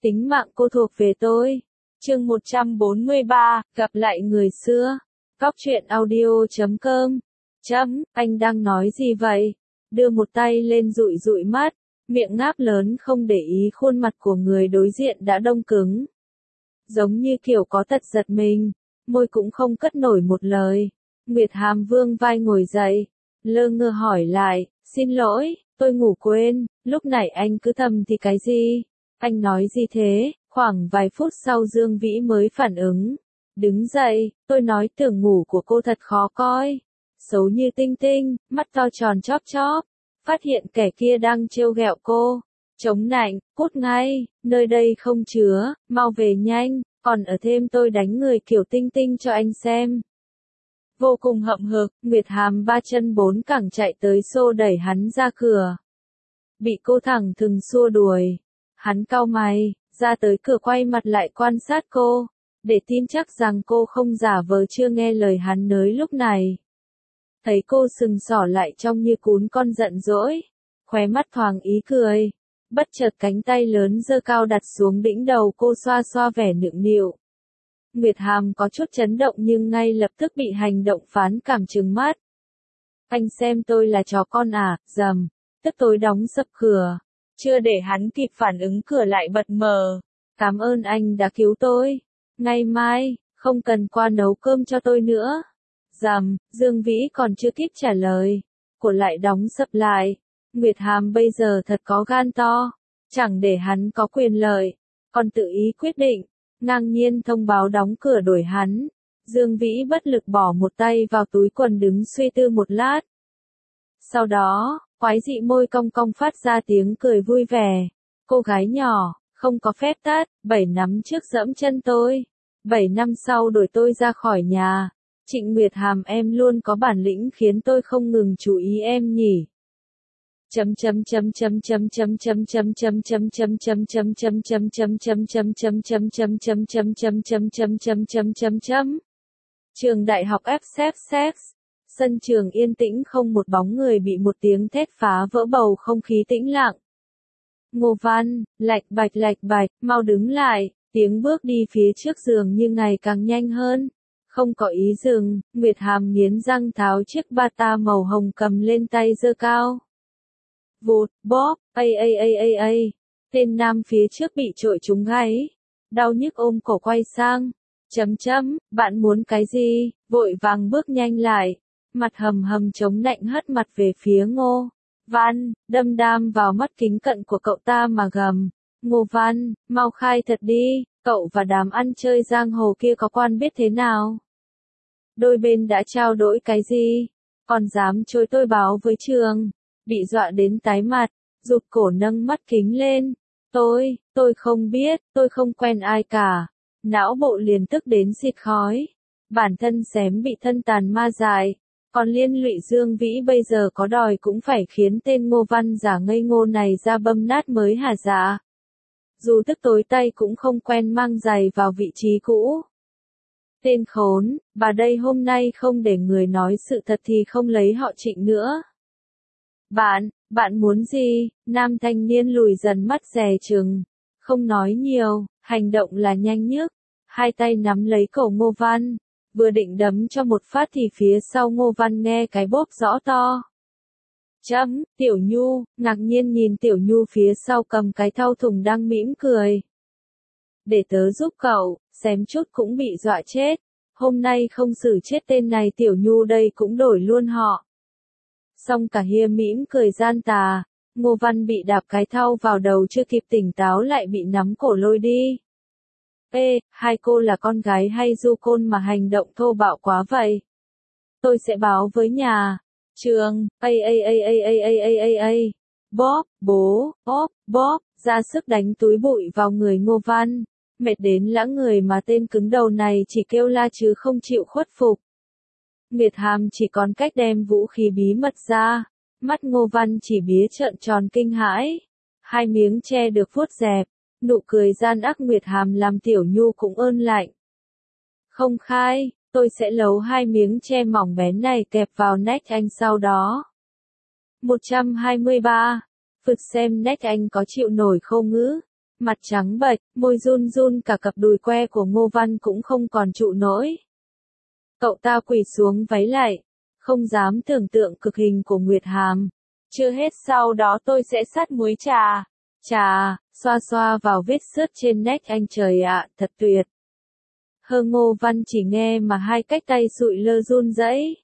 Tính mạng cô thuộc về tôi. Chương 143, gặp lại người xưa. Góc truyện audio.com. Anh đang nói gì vậy? Đưa một tay lên dụi dụi mắt, miệng ngáp lớn không để ý khuôn mặt của người đối diện đã đông cứng. Giống như kiểu có tật giật mình, môi cũng không cất nổi một lời. Nguyệt Hàm vương vai ngồi dậy, lơ ngơ hỏi lại, xin lỗi, tôi ngủ quên, lúc nãy anh cứ thầm thì cái gì? Anh nói gì thế? Khoảng vài phút sau Dương Vĩ mới phản ứng. Đứng dậy, tôi nói tưởng ngủ của cô thật khó coi. Xấu như tinh tinh, mắt to tròn chóp chóp. Phát hiện kẻ kia đang trêu ghẹo cô. Chống nạnh, cút ngay, nơi đây không chứa, mau về nhanh, còn ở thêm tôi đánh người kiểu tinh tinh cho anh xem. Vô cùng hậm hực, Nguyệt Hàm ba chân bốn cẳng chạy tới xô đẩy hắn ra cửa. Bị cô thẳng thừng xua đuổi. Hắn cau mày, ra tới cửa quay mặt lại quan sát cô, để tin chắc rằng cô không giả vờ chưa nghe lời hắn nới lúc này. Thấy cô sừng sỏ lại trông như cún con giận dỗi, khóe mắt thoáng ý cười, bất chợt cánh tay lớn giơ cao đặt xuống đỉnh đầu cô xoa xoa vẻ nựng nịu. Nguyệt Hàm có chút chấn động nhưng ngay lập tức bị hành động phán cảm trừng mắt. Anh xem tôi là chó con à, rầm, tức tối đóng sập cửa. Chưa để hắn kịp phản ứng cửa lại bật mở. Cảm ơn anh đã cứu tôi. Ngày mai, không cần qua nấu cơm cho tôi nữa. Rầm, Dương Vĩ còn chưa kịp trả lời. Cửa lại đóng sập lại. Nguyệt Hàm bây giờ thật có gan to. Chẳng để hắn có quyền lợi. Còn tự ý quyết định. Ngang nhiên thông báo đóng cửa đuổi hắn. Dương Vĩ bất lực bỏ một tay vào túi quần đứng suy tư một lát. Sau đó, quái dị môi cong cong phát ra tiếng cười vui vẻ. Cô gái nhỏ, không có phép tắc, 7 năm trước giẫm chân tôi. 7 năm sau đuổi tôi ra khỏi nhà. Trịnh Nguyệt Hàm em luôn có bản lĩnh khiến tôi không ngừng chú ý em nhỉ. Trường đại học Essex. Sân trường yên tĩnh không một bóng người bị một tiếng thét phá vỡ bầu không khí tĩnh lặng. Ngô Văn, lạch bạch, mau đứng lại, tiếng bước đi phía trước giường như ngày càng nhanh hơn. Không có ý dừng, Nguyệt Hàm nghiến răng tháo chiếc bata màu hồng cầm lên tay giơ cao. Vụt, bóp, tên nam phía trước bị trội trúng gáy. Đau nhức ôm cổ quay sang. Bạn muốn cái gì? Vội vàng bước nhanh lại. Mặt hầm hầm chống nạnh hất mặt về phía Ngô Văn, đâm đam vào mắt kính cận của cậu ta mà gầm. Ngô Văn, mau khai thật đi, cậu và đám ăn chơi giang hồ kia có quan biết thế nào? Đôi bên đã trao đổi cái gì? Còn dám chối tôi báo với trường? Bị dọa đến tái mặt, rụt cổ nâng mắt kính lên. Tôi không biết, tôi không quen ai cả. Não bộ liền tức đến xịt khói. Bản thân xém bị thân tàn ma dại. Còn liên lụy Dương Vĩ bây giờ có đòi cũng phải khiến tên Ngô Văn giả ngây ngô này ra băm nát mới hả dạ. Dù tức tối tay cũng không quen mang giày vào vị trí cũ. Tên khốn, bà đây hôm nay không để người nói sự thật thì không lấy họ Trịnh nữa. Bạn muốn gì? Nam thanh niên lùi dần mắt dè chừng. Không nói nhiều, hành động là nhanh nhất. Hai tay nắm lấy cổ Ngô Văn. Vừa định đấm cho một phát thì phía sau Ngô Văn nghe cái bốp rõ to. Tiểu Nhu, ngạc nhiên nhìn Tiểu Nhu phía sau cầm cái thau thùng đang mỉm cười. Để tớ giúp cậu, xém chút cũng bị dọa chết. Hôm nay không xử chết tên này Tiểu Nhu đây cũng đổi luôn họ. Xong cả hia mỉm cười gian tà. Ngô Văn bị đạp cái thau vào đầu chưa kịp tỉnh táo lại bị nắm cổ lôi đi. Hai cô là con gái hay du côn mà hành động thô bạo quá vậy? Tôi sẽ báo với nhà trường. Bóp, bóp, ra sức đánh túi bụi vào người Ngô Văn. Mệt đến lãng người mà tên cứng đầu này chỉ kêu la chứ không chịu khuất phục. Nguyệt Hàm chỉ còn cách đem vũ khí bí mật ra. Mắt Ngô Văn chỉ bía trợn tròn kinh hãi. Hai miếng tre được vuốt dẹp. Nụ cười gian ác Nguyệt Hàm làm Tiểu Nhu cũng ơn lạnh. Không khai, tôi sẽ lấu hai miếng tre mỏng bén này kẹp vào nách anh sau đó. 123. Phực xem nách anh có chịu nổi không ngữ. mặt trắng bệch, môi run run, cả cặp đùi que của Ngô Văn cũng không còn trụ nổi. Cậu ta quỳ xuống váy lạy, không dám tưởng tượng cực hình của Nguyệt Hàm. Chưa hết, sau đó tôi sẽ sắt muối trà. Trà, xoa xoa vào vết xước trên nách anh, trời ạ, thật tuyệt. Ngô Văn chỉ nghe mà hai cái tay sụi lơ run rẩy.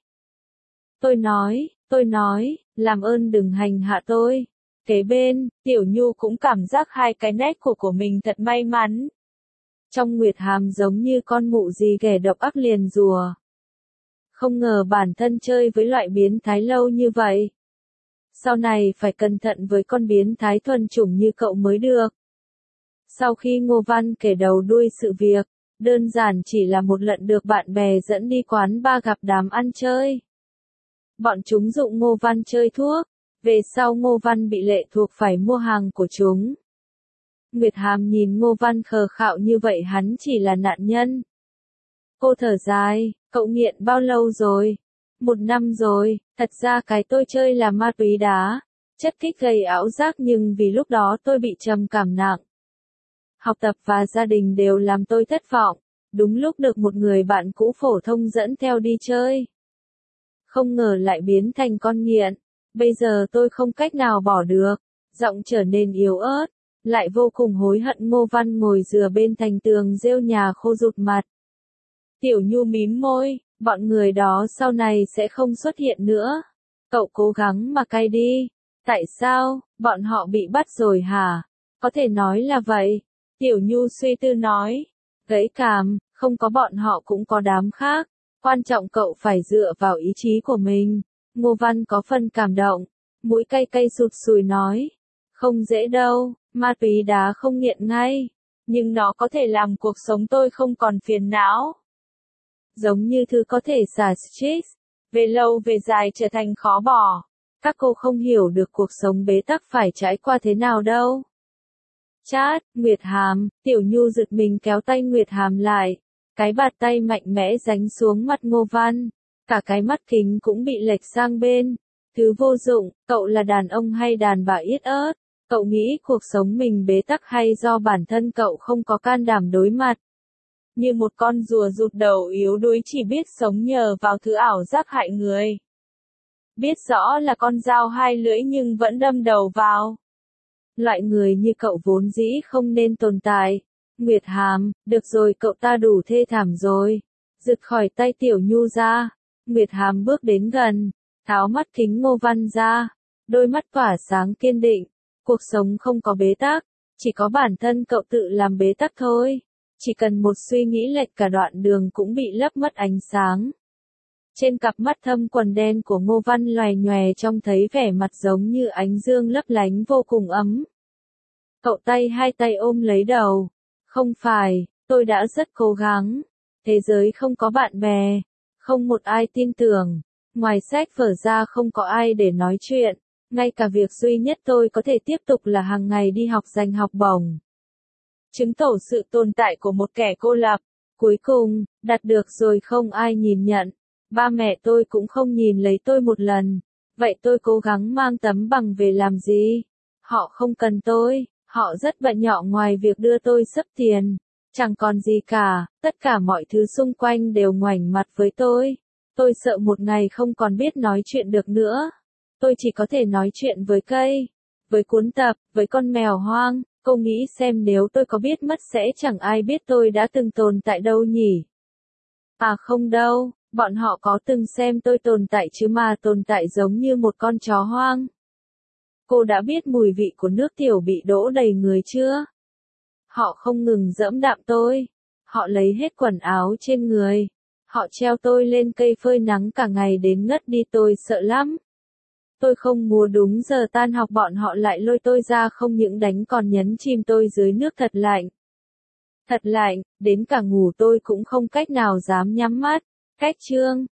Tôi nói, làm ơn đừng hành hạ tôi. Kế bên, Tiểu Nhu cũng cảm giác hai cái nách của mình thật may mắn. Trong Nguyệt Hàm giống như con mụ gì ghẻ độc ác liền rùa. Không ngờ bản thân chơi với loại biến thái lâu như vậy. Sau này phải cẩn thận với con biến thái thuần chủng như cậu mới được. Sau khi Ngô Văn kể đầu đuôi sự việc, đơn giản chỉ là một lần được bạn bè dẫn đi quán bar gặp đám ăn chơi. Bọn chúng dụ Ngô Văn chơi thuốc, về sau Ngô Văn bị lệ thuộc phải mua hàng của chúng. Nguyệt Hàm nhìn Ngô Văn khờ khạo như vậy, hắn chỉ là nạn nhân. Cô thở dài, cậu nghiện bao lâu rồi? 1 năm rồi, thật ra cái tôi chơi là ma túy đá, chất kích gây ảo giác, nhưng vì lúc đó tôi bị trầm cảm nặng. Học tập và gia đình đều làm tôi thất vọng, đúng lúc được một người bạn cũ phổ thông dẫn theo đi chơi. Không ngờ lại biến thành con nghiện, bây giờ tôi không cách nào bỏ được, giọng trở nên yếu ớt, lại vô cùng hối hận. Ngô Văn ngồi dựa bên thành tường rêu nhà khô rụt mặt. Tiểu Nhu mím môi, bọn người đó sau này sẽ không xuất hiện nữa. Cậu cố gắng mà cai đi. Tại sao, bọn họ bị bắt rồi hả? Có thể nói là vậy. Tiểu Nhu suy tư nói. Gãy cảm, không có bọn họ cũng có đám khác. Quan trọng cậu phải dựa vào ý chí của mình. Ngô Văn có phần cảm động. Mũi cay cay sụt sùi nói. Không dễ đâu, ma túy đá không nghiện ngay. Nhưng nó có thể làm cuộc sống tôi không còn phiền não. Giống như thứ có thể xả stress, về lâu về dài trở thành khó bỏ. Các cô không hiểu được cuộc sống bế tắc phải trải qua thế nào đâu. Chát, Nguyệt Hàm, Tiểu Nhu giật mình kéo tay Nguyệt Hàm lại. Cái bạt tay mạnh mẽ giánh xuống mặt Ngô Văn. Cả cái mắt kính cũng bị lệch sang bên. Thứ vô dụng, cậu là đàn ông hay đàn bà yết ớt? Cậu nghĩ cuộc sống mình bế tắc hay do bản thân cậu không có can đảm đối mặt? Như một con rùa rụt đầu yếu đuối chỉ biết sống nhờ vào thứ ảo giác hại người. Biết rõ là con dao hai lưỡi nhưng vẫn đâm đầu vào. Loại người như cậu vốn dĩ không nên tồn tại. Nguyệt Hàm, được rồi, cậu ta đủ thê thảm rồi. Giật khỏi tay Tiểu Nhu ra. Nguyệt Hàm bước đến gần, tháo mắt kính Ngô Văn ra. Đôi mắt tỏa sáng kiên định. Cuộc sống không có bế tắc, chỉ có bản thân cậu tự làm bế tắc thôi. Chỉ cần một suy nghĩ lệch, cả đoạn đường cũng bị lấp mất ánh sáng. Trên cặp mắt thâm quần đen của Ngô Văn loè nhòe trông thấy vẻ mặt giống như ánh dương lấp lánh vô cùng ấm. Cậu hai tay ôm lấy đầu. Không phải, tôi đã rất cố gắng. Thế giới không có bạn bè, không một ai tin tưởng. Ngoài sách vở ra không có ai để nói chuyện. Ngay cả việc duy nhất tôi có thể tiếp tục là hàng ngày đi học giành học bổng. Chứng tỏ sự tồn tại của một kẻ cô lập. Cuối cùng, đạt được rồi không ai nhìn nhận. Ba mẹ tôi cũng không nhìn lấy tôi một lần. Vậy tôi cố gắng mang tấm bằng về làm gì? Họ không cần tôi, họ rất bận nhọ ngoài việc đưa tôi xấp tiền. Chẳng còn gì cả, tất cả mọi thứ xung quanh đều ngoảnh mặt với tôi. Tôi sợ một ngày không còn biết nói chuyện được nữa. Tôi chỉ có thể nói chuyện với cây, với cuốn tập, với con mèo hoang. Cô nghĩ xem nếu tôi có biết mất sẽ chẳng ai biết tôi đã từng tồn tại đâu nhỉ? À không đâu, bọn họ có từng xem tôi tồn tại chứ mà tồn tại giống như một con chó hoang. Cô đã biết mùi vị của nước tiểu bị đổ đầy người chưa? Họ không ngừng giẫm đạp tôi. Họ lấy hết quần áo trên người. Họ treo tôi lên cây phơi nắng cả ngày đến ngất đi, tôi sợ lắm. Tôi không mua đúng giờ tan học, bọn họ lại lôi tôi ra, không những đánh còn nhấn chìm tôi dưới nước thật lạnh. Thật lạnh, đến cả ngủ tôi cũng không cách nào dám nhắm mắt. Cách chương